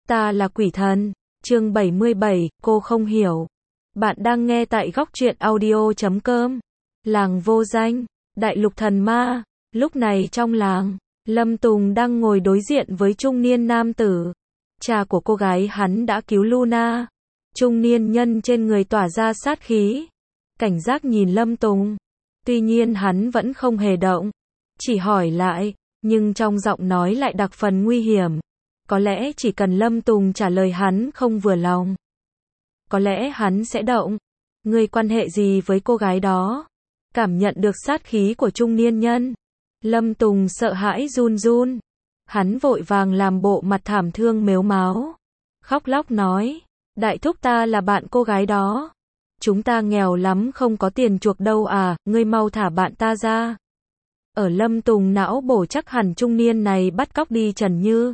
Ta là quỷ thần. Chương 77, cô không hiểu. Bạn đang nghe tại góc truyện audio.com. Làng vô danh, đại lục thần ma. Lúc này trong làng, Lâm Tùng đang ngồi đối diện với trung niên nam tử. Cha của cô gái hắn đã cứu Luna. Trung niên nhân trên người tỏa ra sát khí. Cảnh giác nhìn Lâm Tùng. Tuy nhiên hắn vẫn không hề động. Chỉ hỏi lại, nhưng trong giọng nói lại đặc phần nguy hiểm. Có lẽ chỉ cần Lâm Tùng trả lời hắn không vừa lòng, có lẽ hắn sẽ động. Ngươi quan hệ gì với cô gái đó? Cảm nhận được sát khí của trung niên nhân, Lâm Tùng sợ hãi run run. Hắn vội vàng làm bộ mặt thảm thương mếu máo, khóc lóc nói, đại thúc ta là bạn cô gái đó. Chúng ta nghèo lắm không có tiền chuộc đâu à, ngươi mau thả bạn ta ra. Ở Lâm Tùng não bổ chắc hẳn trung niên này bắt cóc đi Trần Như.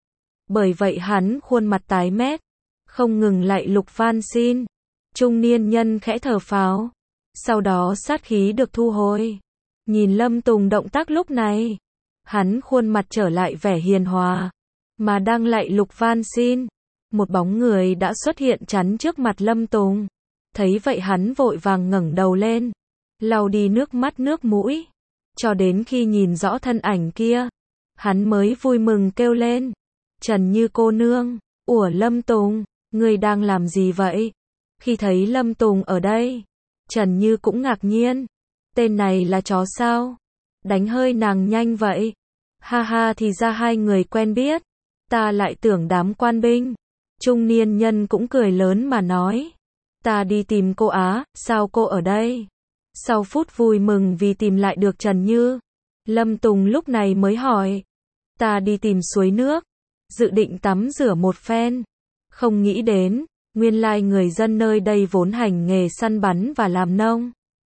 Bởi vậy hắn khuôn mặt tái mét, không ngừng lạy lục van xin. Trung niên nhân khẽ thở phào, sau đó sát khí được thu hồi. Nhìn Lâm Tùng động tác lúc này, hắn khuôn mặt trở lại vẻ hiền hòa, mà đang lạy lục van xin. Một bóng người đã xuất hiện chắn trước mặt Lâm Tùng. Thấy vậy hắn vội vàng ngẩng đầu lên, lau đi nước mắt nước mũi. Cho đến khi nhìn rõ thân ảnh kia, hắn mới vui mừng kêu lên, Trần Như cô nương. Ủa Lâm Tùng, ngươi đang làm gì vậy? Khi thấy Lâm Tùng ở đây, Trần Như cũng ngạc nhiên. Tên này là chó sao? Đánh hơi nàng nhanh vậy. Ha ha, thì ra hai người quen biết. Ta lại tưởng đám quan binh. Trung niên nhân cũng cười lớn mà nói, ta đi tìm cô á, sao cô ở đây? Sau phút vui mừng vì tìm lại được Trần Như, Lâm Tùng lúc này mới hỏi, ta đi tìm suối nước, dự định tắm rửa một phen. Không nghĩ đến, nguyên lai người dân nơi đây vốn hành nghề săn bắn và làm nông.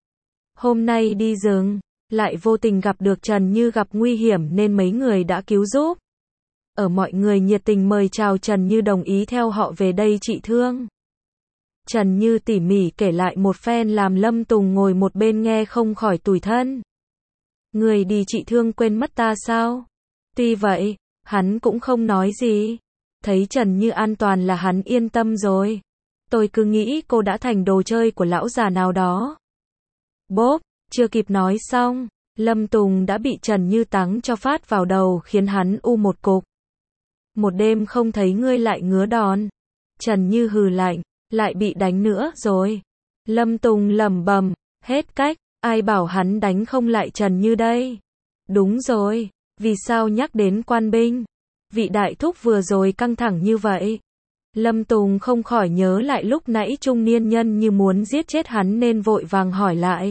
Hôm nay đi rừng, lại vô tình gặp được Trần Như gặp nguy hiểm nên mấy người đã cứu giúp. Ở mọi người nhiệt tình mời chào Trần Như đồng ý theo họ về đây trị thương. Trần Như tỉ mỉ kể lại một phen làm Lâm Tùng ngồi một bên nghe không khỏi tủi thân. Người đi trị thương quên mất ta sao? Tuy vậy, hắn cũng không nói gì. Thấy Trần Như an toàn là hắn yên tâm rồi. Tôi cứ nghĩ cô đã thành đồ chơi của lão già nào đó. Bốp, chưa kịp nói xong, Lâm Tùng đã bị Trần Như táng cho phát vào đầu khiến hắn u một cục. Một đêm không thấy ngươi lại ngứa đòn. Trần Như hừ lạnh, lại bị đánh nữa rồi. Lâm Tùng lẩm bẩm, hết cách, ai bảo hắn đánh không lại Trần Như đây. Đúng rồi, vì sao nhắc đến quan binh? Vị đại thúc vừa rồi căng thẳng như vậy. Lâm Tùng không khỏi nhớ lại lúc nãy trung niên nhân như muốn giết chết hắn nên vội vàng hỏi lại.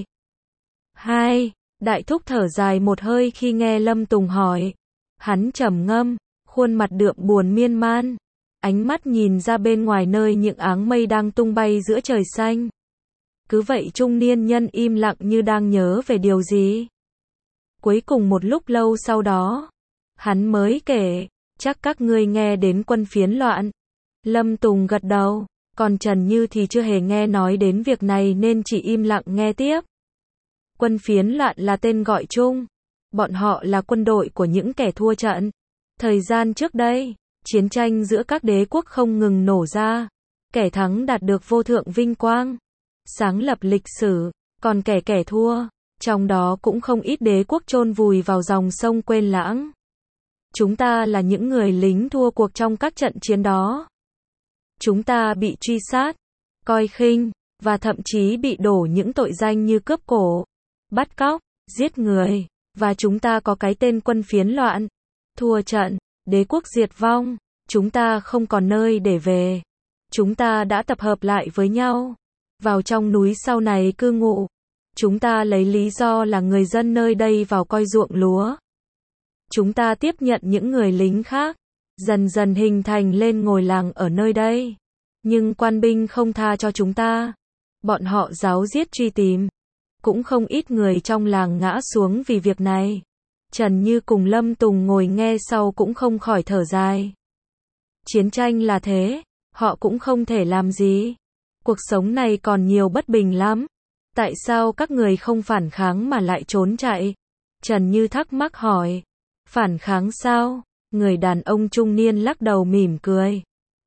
Hai, đại thúc thở dài một hơi khi nghe Lâm Tùng hỏi. Hắn trầm ngâm, khuôn mặt đượm buồn miên man. Ánh mắt nhìn ra bên ngoài nơi những áng mây đang tung bay giữa trời xanh. Cứ vậy trung niên nhân im lặng như đang nhớ về điều gì. Cuối cùng một lúc lâu sau đó, hắn mới kể, chắc các ngươi nghe đến quân phiến loạn. Lâm Tùng gật đầu, còn Trần Như thì chưa hề nghe nói đến việc này nên chỉ im lặng nghe tiếp. Quân phiến loạn là tên gọi chung. Bọn họ là quân đội của những kẻ thua trận. Thời gian trước đây, chiến tranh giữa các đế quốc không ngừng nổ ra. Kẻ thắng đạt được vô thượng vinh quang, sáng lập lịch sử, còn kẻ thua, trong đó cũng không ít đế quốc chôn vùi vào dòng sông quên lãng. Chúng ta là những người lính thua cuộc trong các trận chiến đó. Chúng ta bị truy sát, coi khinh, và thậm chí bị đổ những tội danh như cướp cổ, bắt cóc, giết người, và chúng ta có cái tên quân phiến loạn. Thua trận, đế quốc diệt vong, chúng ta không còn nơi để về. Chúng ta đã tập hợp lại với nhau, vào trong núi sau này cư ngụ. Chúng ta lấy lý do là người dân nơi đây vào coi ruộng lúa. Chúng ta tiếp nhận những người lính khác, dần dần hình thành lên ngôi làng ở nơi đây. Nhưng quan binh không tha cho chúng ta. Bọn họ giáo giết truy tìm. Cũng không ít người trong làng ngã xuống vì việc này. Trần Như cùng Lâm Tùng ngồi nghe sau cũng không khỏi thở dài. Chiến tranh là thế, họ cũng không thể làm gì. Cuộc sống này còn nhiều bất bình lắm. Tại sao các người không phản kháng mà lại trốn chạy? Trần Như thắc mắc hỏi. Phản kháng sao? Người đàn ông trung niên lắc đầu mỉm cười.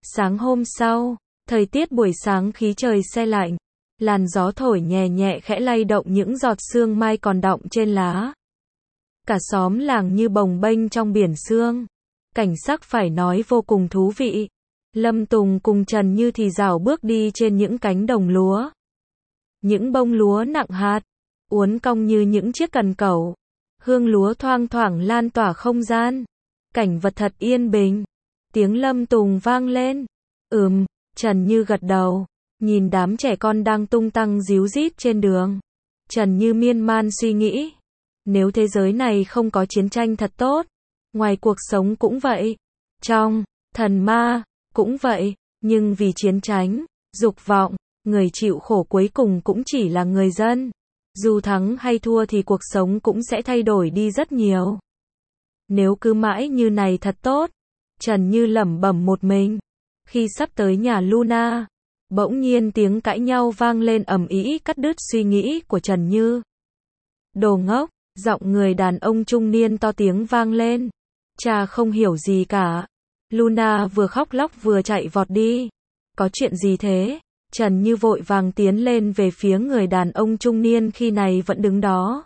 Sáng hôm sau, thời tiết buổi sáng khí trời se lạnh, làn gió thổi nhẹ nhẹ khẽ lay động những giọt sương mai còn đọng trên lá. Cả xóm làng như bồng bênh trong biển sương. Cảnh sắc phải nói vô cùng thú vị. Lâm Tùng cùng Trần Như thì rảo bước đi trên những cánh đồng lúa. Những bông lúa nặng hạt, uốn cong như những chiếc cần cẩu. Hương lúa thoang thoảng lan tỏa không gian. Cảnh vật thật yên bình. Tiếng Lâm Tùng vang lên. Trần Như gật đầu. Nhìn đám trẻ con đang tung tăng ríu rít trên đường. Trần Như miên man suy nghĩ. Nếu thế giới này không có chiến tranh thật tốt. Ngoài cuộc sống cũng vậy. Trong thần ma cũng vậy. Nhưng vì chiến tranh, dục vọng, người chịu khổ cuối cùng cũng chỉ là người dân. Dù thắng hay thua thì cuộc sống cũng sẽ thay đổi đi rất nhiều. Nếu cứ mãi như này thật tốt. Trần Như lẩm bẩm một mình. Khi sắp tới nhà Luna, bỗng nhiên tiếng cãi nhau vang lên ầm ĩ cắt đứt suy nghĩ của Trần Như. Đồ ngốc, giọng người đàn ông trung niên to tiếng vang lên. Cha không hiểu gì cả. Luna vừa khóc lóc vừa chạy vọt đi. Có chuyện gì thế? Trần Như vội vàng tiến lên về phía người đàn ông trung niên khi này vẫn đứng đó.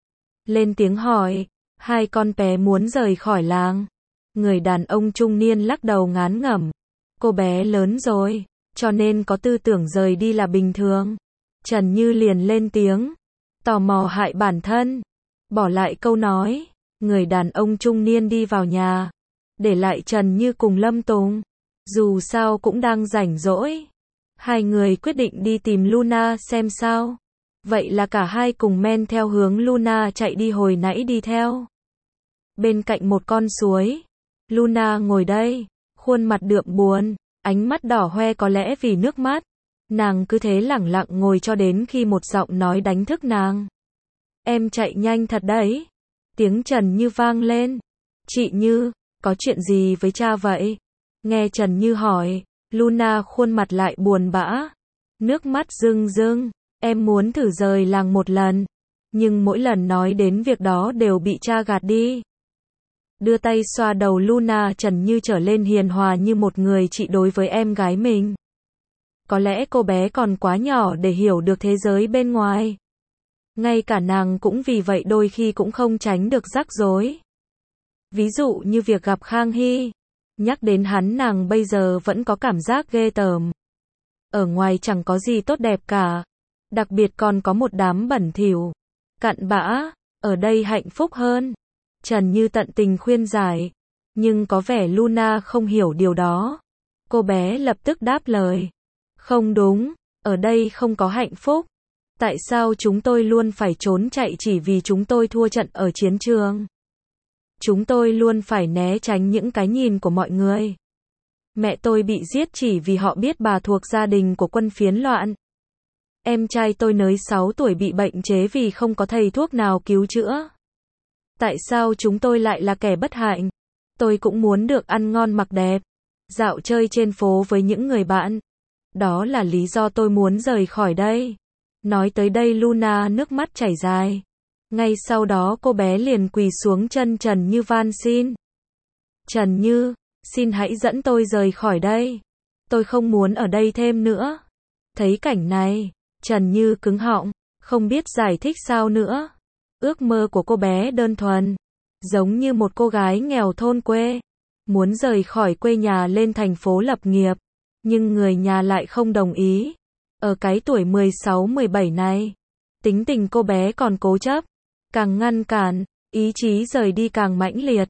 Lên tiếng hỏi, hai con bé muốn rời khỏi làng. Người đàn ông trung niên lắc đầu ngán ngẩm. Cô bé lớn rồi, cho nên có tư tưởng rời đi là bình thường. Trần Như liền lên tiếng. Tò mò hại bản thân. Bỏ lại câu nói. Người đàn ông trung niên đi vào nhà. Để lại Trần Như cùng Lâm Tùng. Dù sao cũng đang rảnh rỗi. Hai người quyết định đi tìm Luna xem sao. Vậy là cả hai cùng men theo hướng Luna chạy đi hồi nãy đi theo. Bên cạnh một con suối. Luna ngồi đây. Khuôn mặt đượm buồn. Ánh mắt đỏ hoe có lẽ vì nước mắt. Nàng cứ thế lẳng lặng ngồi cho đến khi một giọng nói đánh thức nàng. Em chạy nhanh thật đấy. Tiếng Trần Như vang lên. Chị Như, có chuyện gì với cha vậy? Nghe Trần Như hỏi, Luna khuôn mặt lại buồn bã. Nước mắt rưng rưng. Em muốn thử rời làng một lần. Nhưng mỗi lần nói đến việc đó đều bị cha gạt đi. Đưa tay xoa đầu Luna, Trần Như trở lên hiền hòa như một người chị đối với em gái mình. Có lẽ cô bé còn quá nhỏ để hiểu được thế giới bên ngoài. Ngay cả nàng cũng vì vậy đôi khi cũng không tránh được rắc rối. Ví dụ như việc gặp Khang Hy. Nhắc đến hắn nàng bây giờ vẫn có cảm giác ghê tởm. Ở ngoài chẳng có gì tốt đẹp cả. Đặc biệt còn có một đám bẩn thỉu, cặn bã. Ở đây hạnh phúc hơn. Trần Như tận tình khuyên giải. Nhưng có vẻ Luna không hiểu điều đó. Cô bé lập tức đáp lời. Không đúng, ở đây không có hạnh phúc. Tại sao chúng tôi luôn phải trốn chạy chỉ vì chúng tôi thua trận ở chiến trường? Chúng tôi luôn phải né tránh những cái nhìn của mọi người. Mẹ tôi bị giết chỉ vì họ biết bà thuộc gia đình của quân phiến loạn. Em trai tôi mới 6 tuổi bị bệnh chế vì không có thầy thuốc nào cứu chữa. Tại sao chúng tôi lại là kẻ bất hạnh? Tôi cũng muốn được ăn ngon mặc đẹp, dạo chơi trên phố với những người bạn. Đó là lý do tôi muốn rời khỏi đây. Nói tới đây Luna nước mắt chảy dài. Ngay sau đó cô bé liền quỳ xuống chân Trần Như van xin. Trần Như, xin hãy dẫn tôi rời khỏi đây. Tôi không muốn ở đây thêm nữa. Thấy cảnh này, Trần Như cứng họng, không biết giải thích sao nữa. Ước mơ của cô bé đơn thuần, giống như một cô gái nghèo thôn quê, muốn rời khỏi quê nhà lên thành phố lập nghiệp, nhưng người nhà lại không đồng ý. Ở cái tuổi 16-17 này, tính tình cô bé còn cố chấp, càng ngăn cản, ý chí rời đi càng mãnh liệt.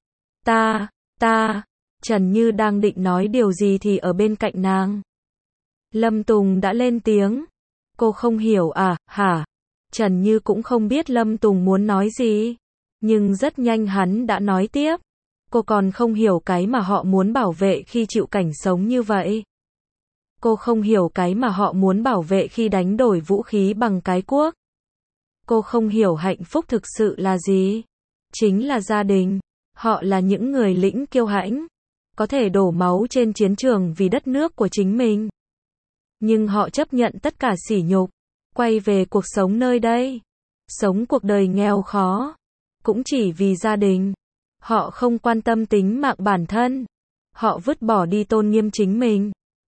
Trần Như đang định nói điều gì thì ở bên cạnh nàng, Lâm Tùng đã lên tiếng. Cô không hiểu à, hả? Trần Như cũng không biết Lâm Tùng muốn nói gì, nhưng rất nhanh hắn đã nói tiếp. Cô còn không hiểu cái mà họ muốn bảo vệ khi chịu cảnh sống như vậy. Cô không hiểu cái mà họ muốn bảo vệ khi đánh đổi vũ khí bằng cái cuốc. Cô không hiểu hạnh phúc thực sự là gì. Chính là gia đình. Họ là những người lĩnh kiêu hãnh, có thể đổ máu trên chiến trường vì đất nước của chính mình. Nhưng họ chấp nhận tất cả sỉ nhục, quay về cuộc sống nơi đây. Sống cuộc đời nghèo khó, cũng chỉ vì gia đình. Họ không quan tâm tính mạng bản thân. Họ vứt bỏ đi tôn nghiêm chính mình.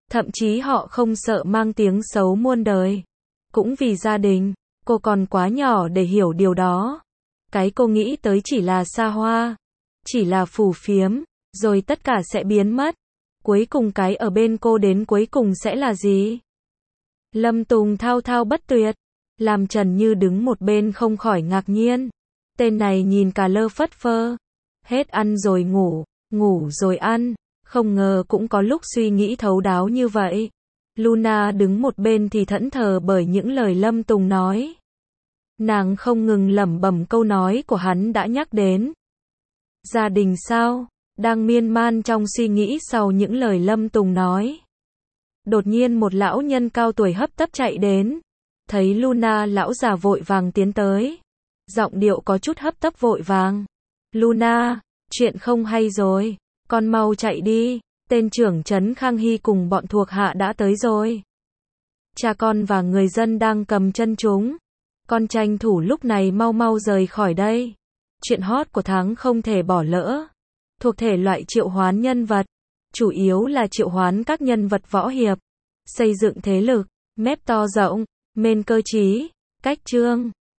Thậm chí họ không sợ mang tiếng xấu muôn đời. Cũng vì gia đình, cô còn quá nhỏ để hiểu điều đó. Cái cô nghĩ tới chỉ là xa hoa, chỉ là phù phiếm, rồi tất cả sẽ biến mất. Cuối cùng cái ở bên cô đến cuối cùng sẽ là gì? Lâm Tùng thao thao bất tuyệt, làm Trần Như đứng một bên không khỏi ngạc nhiên. Tên này nhìn cả lơ phất phơ, hết ăn rồi ngủ, ngủ rồi ăn, không ngờ cũng có lúc suy nghĩ thấu đáo như vậy. Luna đứng một bên thì thẫn thờ bởi những lời Lâm Tùng nói. Nàng không ngừng lẩm bẩm câu nói của hắn đã nhắc đến. Gia đình sao? Đang miên man trong suy nghĩ sau những lời Lâm Tùng nói. Đột nhiên một lão nhân cao tuổi hấp tấp chạy đến. Thấy Luna, lão già vội vàng tiến tới. Giọng điệu có chút hấp tấp vội vàng. Luna, chuyện không hay rồi. Con mau chạy đi. Tên trưởng trấn Khang Hy cùng bọn thuộc hạ đã tới rồi. Cha con và người dân đang cầm chân chúng. Con tranh thủ lúc này mau mau rời khỏi đây. Chuyện hot của tháng không thể bỏ lỡ. Thuộc thể loại triệu hoán nhân vật. Chủ yếu là triệu hoán các nhân vật võ hiệp. Xây dựng thế lực, mép to rộng, mên cơ trí, cách chương.